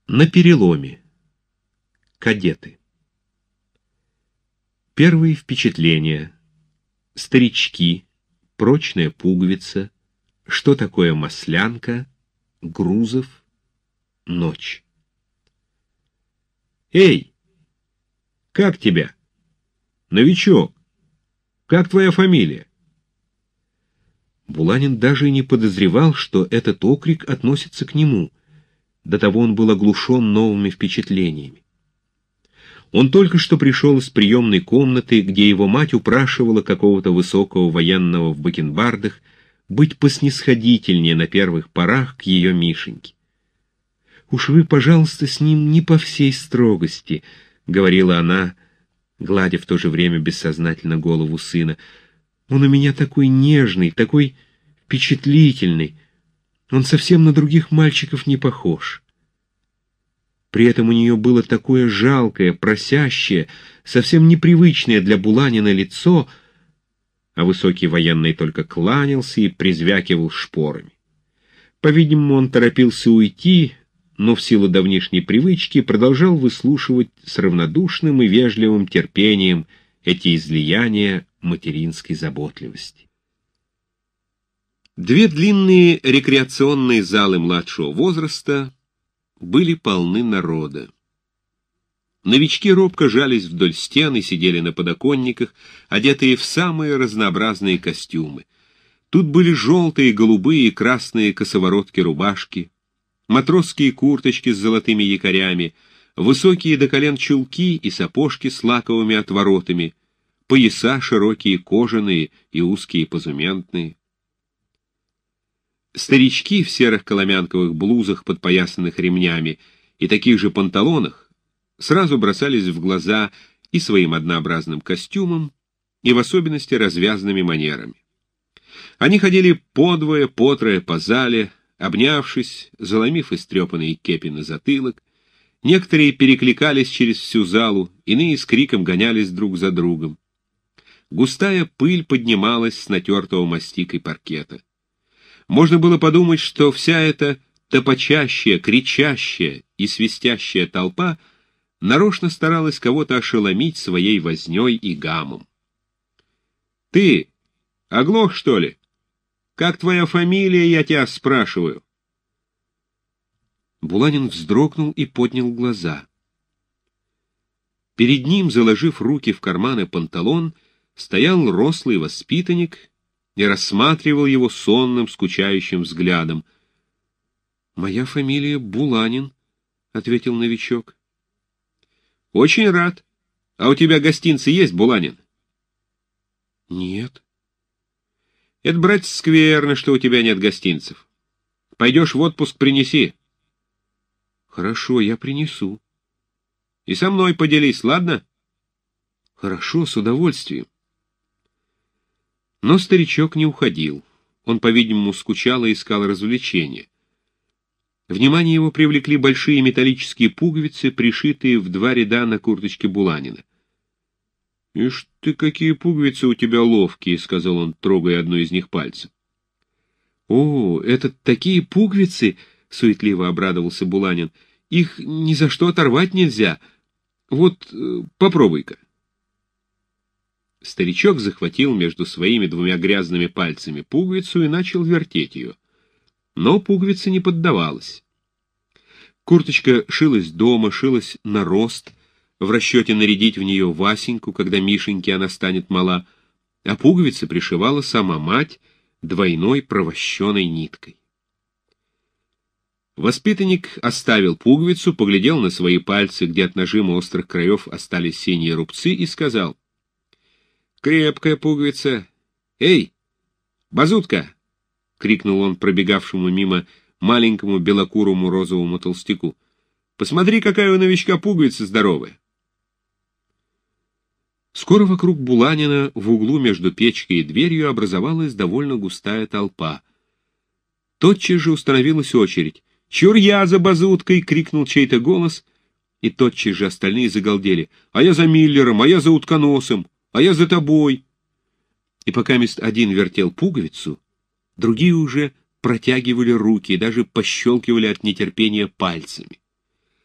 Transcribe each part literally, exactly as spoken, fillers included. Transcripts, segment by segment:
На переломе. Кадеты. Первые впечатления. Старички, прочная пуговица, что такое маслянка, Грузов, ночь. «Эй, как тебя? Новичок, как твоя фамилия?» Буланин даже и не подозревал, что этот окрик относится к нему. До того он был оглушен новыми впечатлениями. Он только что пришел из приемной комнаты, где его мать упрашивала какого-то высокого военного в бакенбардах быть поснисходительнее на первых порах к ее Мишеньке. «Уж вы, пожалуйста, с ним не по всей строгости», — говорила она, гладя в то же время бессознательно голову сына. «Он у меня такой нежный, такой впечатлительный. Он совсем на других мальчиков не похож». При этом у нее было такое жалкое, просящее, совсем непривычное для Буланина лицо, а высокий военный только кланялся и призвякивал шпорами. По-видимому, он торопился уйти, но в силу давнишней привычки продолжал выслушивать с равнодушным и вежливым терпением эти излияния материнской заботливости. Две длинные рекреационные залы младшего возраста были полны народа. Новички робко жались вдоль стен и сидели на подоконниках, одетые в самые разнообразные костюмы. Тут были желтые, голубые и красные косоворотки-рубашки, матросские курточки с золотыми якорями, высокие до колен чулки и сапожки с лаковыми отворотами, пояса широкие кожаные и узкие позументные. Старички в серых коломянковых блузах, подпоясанных ремнями, и таких же панталонах сразу бросались в глаза и своим однообразным костюмом, и в особенности развязными манерами. Они ходили подвое, потрое по зале, обнявшись, заломив истрепанные кепи на затылок. Некоторые перекликались через всю залу, иные с криком гонялись друг за другом. Густая пыль поднималась с натертого мастикой паркета. Можно было подумать, что вся эта топочащая, кричащая и свистящая толпа нарочно старалась кого-то ошеломить своей вознёй и гамом. «Ты оглох, что ли? Как твоя фамилия, я тебя спрашиваю?» Буланин вздрогнул и поднял глаза. Перед ним, заложив руки в карманы панталон, стоял рослый воспитанник и рассматривал его сонным, скучающим взглядом. «Моя фамилия Буланин», — ответил новичок. «Очень рад. А у тебя гостинцы есть, Буланин?» «Нет». «Это, братец, скверно, что у тебя нет гостинцев. Пойдешь в отпуск, принеси». «Хорошо, я принесу». «И со мной поделись, ладно?» «Хорошо, с удовольствием». Но старичок не уходил. Он, по-видимому, скучал и искал развлечения. Внимание его привлекли большие металлические пуговицы, пришитые в два ряда на курточке Буланина. «Ишь ты, какие пуговицы у тебя ловкие», — сказал он, трогая одну из них пальцем. «О, это такие пуговицы!» — суетливо обрадовался Буланин. «Их ни за что оторвать нельзя. Вот, э, попробуй-ка». Старичок захватил между своими двумя грязными пальцами пуговицу и начал вертеть ее. Но пуговица не поддавалась. Курточка шилась дома, шилась на рост, в расчете нарядить в нее Васеньку, когда Мишеньке она станет мала, а пуговицы пришивала сама мать двойной провощенной ниткой. Воспитанник оставил пуговицу, поглядел на свои пальцы, где от нажима острых краев остались синие рубцы, и сказал: «Крепкая пуговица. Эй, базутка!» — крикнул он пробегавшему мимо маленькому белокурому розовому толстяку. «Посмотри, какая у новичка пуговица здоровая!» Скоро вокруг Буланина в углу между печкой и дверью образовалась довольно густая толпа. Тотчас же установилась очередь. «Чур я за базуткой!» — крикнул чей-то голос, и тотчас же остальные загалдели. «А я за Миллером, а я за утконосом, а я за тобой!» И пока мест один вертел пуговицу, другие уже протягивали руки и даже пощелкивали от нетерпения пальцами.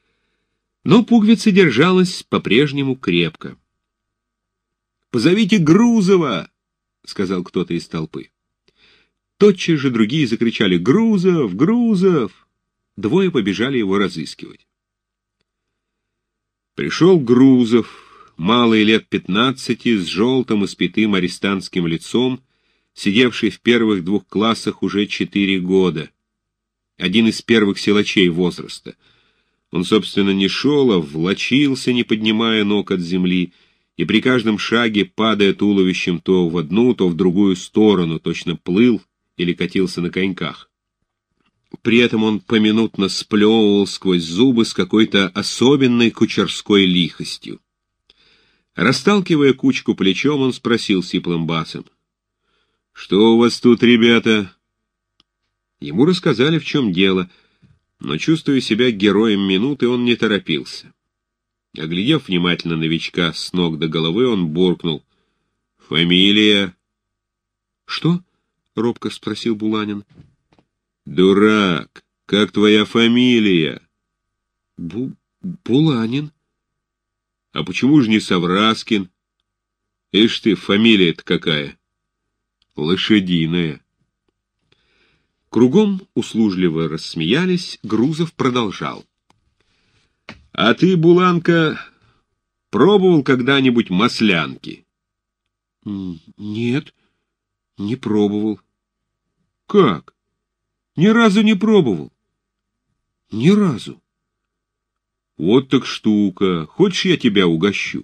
Но пуговица держалась по-прежнему крепко. «Позовите Грузова!» — сказал кто-то из толпы. Тотчас же другие закричали: «Грузов! Грузов!» Двое побежали его разыскивать. Пришел Грузов, малый лет пятнадцати, с желтым испитым арестантским лицом, сидевший в первых двух классах уже четыре года. Один из первых силачей возраста. Он, собственно, не шел, а влачился, не поднимая ног от земли, и при каждом шаге, падая туловищем то в одну, то в другую сторону, точно плыл или катился на коньках. При этом он поминутно сплевывал сквозь зубы с какой-то особенной кучерской лихостью. Расталкивая кучку плечом, он спросил сиплым басом: «Что у вас тут, ребята?» Ему рассказали, в чем дело, но, чувствуя себя героем минуты, он не торопился. Оглядев внимательно новичка с ног до головы, он буркнул: «Фамилия?» «Что?» — робко спросил Буланин. «Дурак! Как твоя фамилия?» Бу... «Буланин». «А почему же не Савраскин? Ишь ты, фамилия-то какая! Лошадиная!» Кругом услужливо рассмеялись, Грузов продолжал: «А ты, Буланка, пробовал когда-нибудь маслянки?» «Нет, не пробовал». «Как? Ни разу не пробовал?» «Ни разу». «Вот так штука. Хочешь, я тебя угощу?»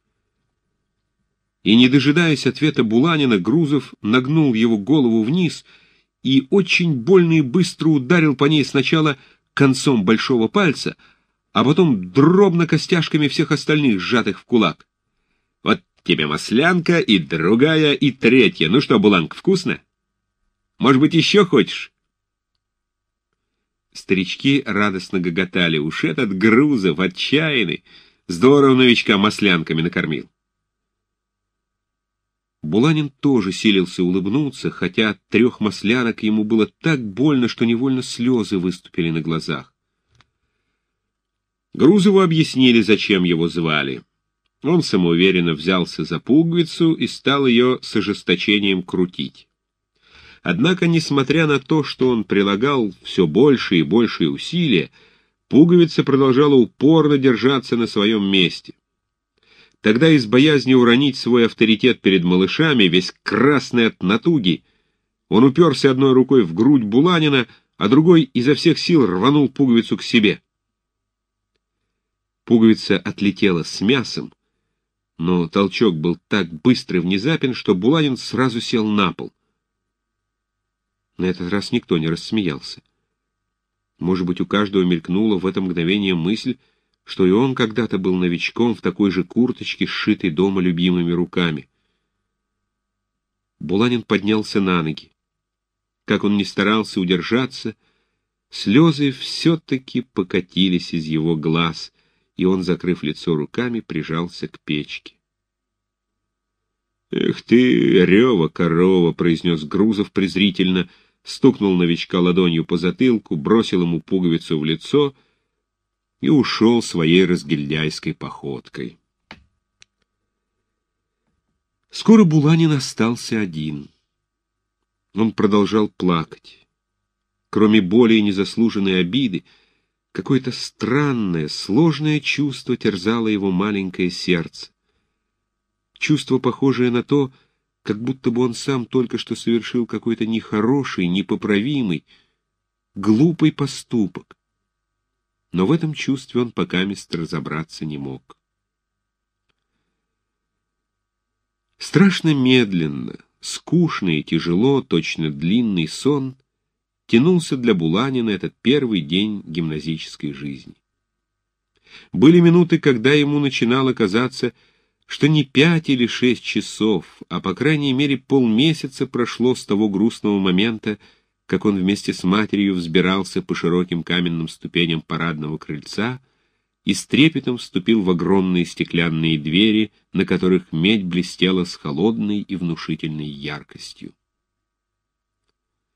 И, не дожидаясь ответа Буланина, Грузов нагнул его голову вниз и очень больно и быстро ударил по ней сначала концом большого пальца, а потом дробно костяшками всех остальных, сжатых в кулак. «Вот тебе маслянка, и другая, и третья. Ну что, Буланка, вкусно? Может быть, еще хочешь?» Старички радостно гоготали. Уж этот Грузов, отчаянный, здорово новичка маслянками накормил. Буланин тоже силился улыбнуться, хотя от трех маслянок ему было так больно, что невольно слезы выступили на глазах. Грузову объяснили, зачем его звали. Он самоуверенно взялся за пуговицу и стал ее с ожесточением крутить. Однако, несмотря на то, что он прилагал все больше и большие усилия, пуговица продолжала упорно держаться на своем месте. Тогда из боязни уронить свой авторитет перед малышами, весь красный от натуги, он уперся одной рукой в грудь Буланина, а другой изо всех сил рванул пуговицу к себе. Пуговица отлетела с мясом, но толчок был так быстрый и внезапен, что Буланин сразу сел на пол. На этот раз никто не рассмеялся. Может быть, у каждого мелькнула в это мгновение мысль, что и он когда-то был новичком в такой же курточке, сшитой дома любимыми руками. Буланин поднялся на ноги. Как он ни старался удержаться, слезы все-таки покатились из его глаз, и он, закрыв лицо руками, прижался к печке. «Эх ты, рева корова!» — произнес Грузов презрительно, стукнул новичка ладонью по затылку, бросил ему пуговицу в лицо и ушел своей разгильдяйской походкой. Скоро Буланин остался один. Он продолжал плакать. Кроме боли и незаслуженной обиды, какое-то странное, сложное чувство терзало его маленькое сердце. Чувство, похожее на то, как будто бы он сам только что совершил какой-то нехороший, непоправимый, глупый поступок. Но в этом чувстве он покамест разобраться не мог. Страшно медленно, скучно и тяжело, точно длинный сон, тянулся для Буланина этот первый день гимназической жизни. Были минуты, когда ему начинало казаться, что не пять или шесть часов, а по крайней мере полмесяца прошло с того грустного момента, как он вместе с матерью взбирался по широким каменным ступеням парадного крыльца и с трепетом вступил в огромные стеклянные двери, на которых медь блестела с холодной и внушительной яркостью.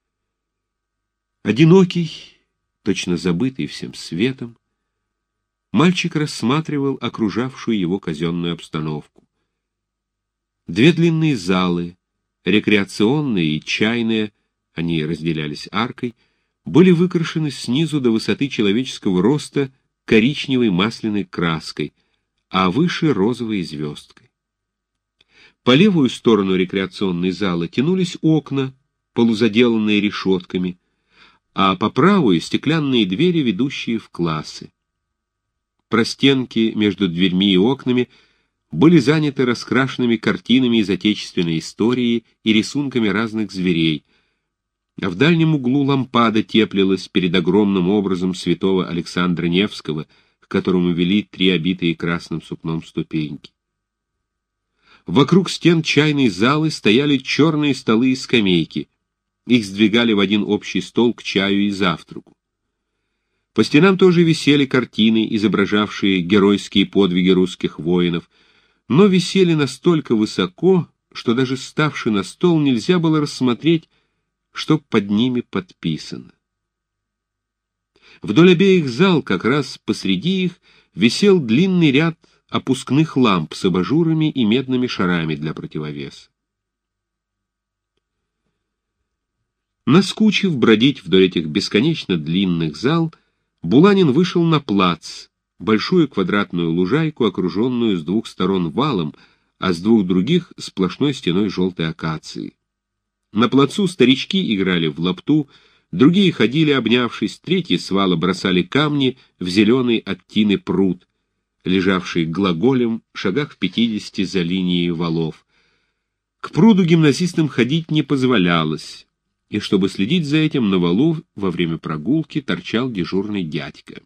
Одинокий, точно забытый всем светом, мальчик рассматривал окружавшую его казенную обстановку. Две длинные залы, рекреационная и чайная, они разделялись аркой, были выкрашены снизу до высоты человеческого роста коричневой масляной краской, а выше розовой звездкой. По левую сторону рекреационной залы тянулись окна, полузаделанные решетками, а по правую — стеклянные двери, ведущие в классы. Простенки между дверьми и окнами были заняты раскрашенными картинами из отечественной истории и рисунками разных зверей, а в дальнем углу лампада теплилась перед огромным образом святого Александра Невского, к которому вели три обитые красным сукном ступеньки. Вокруг стен чайной залы стояли черные столы и скамейки. Их сдвигали в один общий стол к чаю и завтраку. По стенам тоже висели картины, изображавшие геройские подвиги русских воинов, но висели настолько высоко, что даже ставши на стол нельзя было рассмотреть, что под ними подписано. Вдоль обеих зал, как раз посреди их, висел длинный ряд опускных ламп с абажурами и медными шарами для противовеса. Наскучив бродить вдоль этих бесконечно длинных зал, Буланин вышел на плац, большую квадратную лужайку, окруженную с двух сторон валом, а с двух других — сплошной стеной желтой акации. На плацу старички играли в лапту, другие ходили, обнявшись, третьи с вала бросали камни в зеленый от тины пруд, лежавший глаголем в шагах в пятидесяти за линией валов. К пруду гимназистам ходить не позволялось, и чтобы следить за этим, на валу во время прогулки торчал дежурный дядька.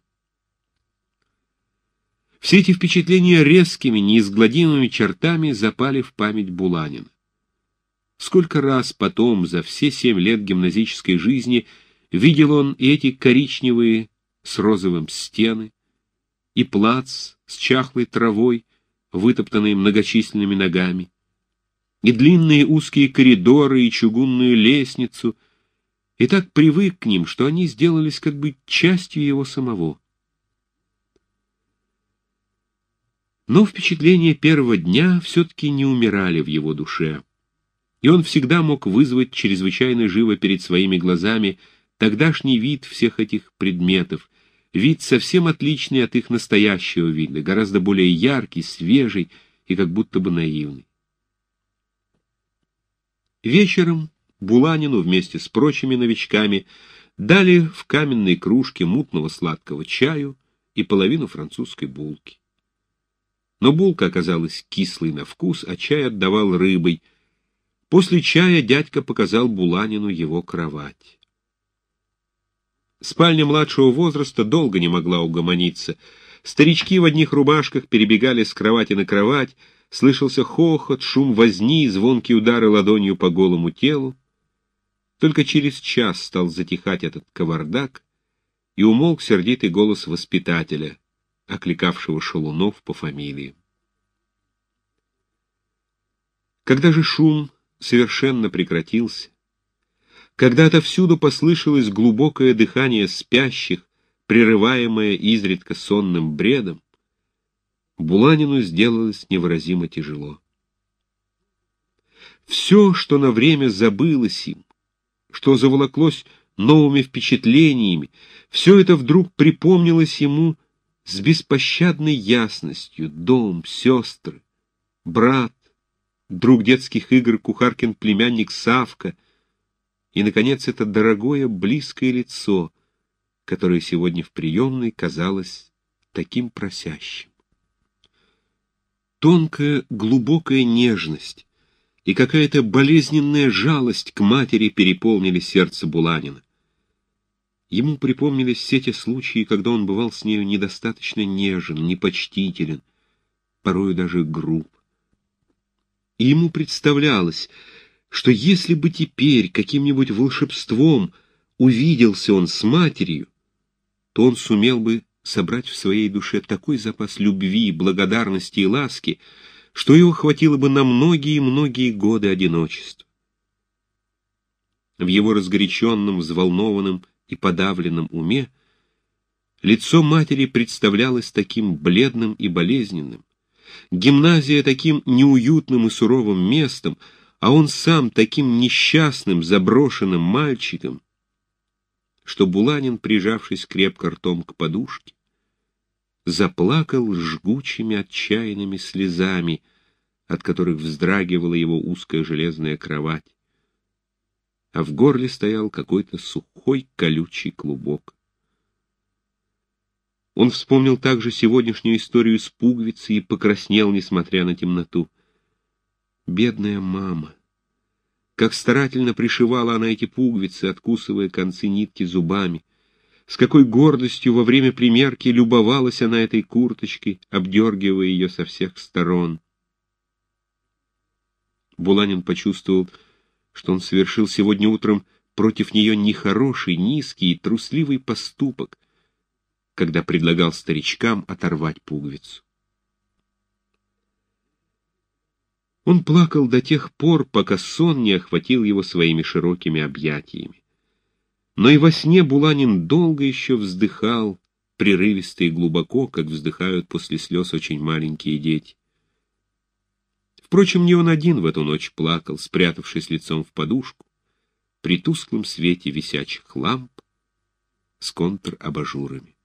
Все эти впечатления резкими, неизгладимыми чертами запали в память Буланина. Сколько раз потом, за все семь лет гимназической жизни, видел он и эти коричневые с розовым стены, и плац с чахлой травой, вытоптанной многочисленными ногами, и длинные узкие коридоры, и чугунную лестницу, и так привык к ним, что они сделались как бы частью его самого. Но впечатления первого дня все-таки не умирали в его душе, и он всегда мог вызвать чрезвычайно живо перед своими глазами тогдашний вид всех этих предметов, вид совсем отличный от их настоящего вида, гораздо более яркий, свежий и как будто бы наивный. Вечером Буланину вместе с прочими новичками дали в каменной кружке мутного сладкого чаю и половину французской булки. Но булка оказалась кислой на вкус, а чай отдавал рыбой. После чая дядька показал Буланину его кровать. Спальня младшего возраста долго не могла угомониться. Старички в одних рубашках перебегали с кровати на кровать, слышался хохот, шум возни, звонкие удары ладонью по голому телу. Только через час стал затихать этот кавардак, и умолк сердитый голос воспитателя, окликавшего шалунов по фамилии. Когда же шум совершенно прекратился, когда отовсюду послышалось глубокое дыхание спящих, прерываемое изредка сонным бредом, Буланину сделалось невыразимо тяжело. Все, что на время забылось им, что заволоклось новыми впечатлениями, все это вдруг припомнилось ему с беспощадной ясностью: дом, сестры, брат, друг детских игр кухаркин племянник Савка и, наконец, это дорогое близкое лицо, которое сегодня в приемной казалось таким просящим. Тонкая, глубокая нежность и какая-то болезненная жалость к матери переполнили сердце Буланина. Ему припомнились все те случаи, когда он бывал с нею недостаточно нежен, непочтителен, порою даже груб. И ему представлялось, что если бы теперь каким-нибудь волшебством увиделся он с матерью, то он сумел бы собрать в своей душе такой запас любви, благодарности и ласки, что его хватило бы на многие-многие годы одиночества. В его разгоряченном, взволнованном и подавленном уме Лицо матери представлялось таким бледным и болезненным, гимназия таким неуютным и суровым местом, а он сам таким несчастным, заброшенным мальчиком, что Буланин, прижавшись крепко ртом к подушке, заплакал жгучими отчаянными слезами, от которых вздрагивала его узкая железная кровать, а в горле стоял какой-то сухой колючий клубок. Он вспомнил также сегодняшнюю историю с пуговицей и покраснел, несмотря на темноту. Бедная мама! Как старательно пришивала она эти пуговицы, откусывая концы нитки зубами. С какой гордостью во время примерки любовалась она этой курточкой, обдергивая ее со всех сторон. Буланин почувствовал, что он совершил сегодня утром против нее нехороший, низкий и трусливый поступок, когда предлагал старичкам оторвать пуговицу. Он плакал до тех пор, пока сон не охватил его своими широкими объятиями. Но и во сне Буланин долго еще вздыхал, прерывисто и глубоко, как вздыхают после слез очень маленькие дети. Впрочем, не он один в эту ночь плакал, спрятавшись лицом в подушку, при тусклом свете висячих ламп с контр-абажурами.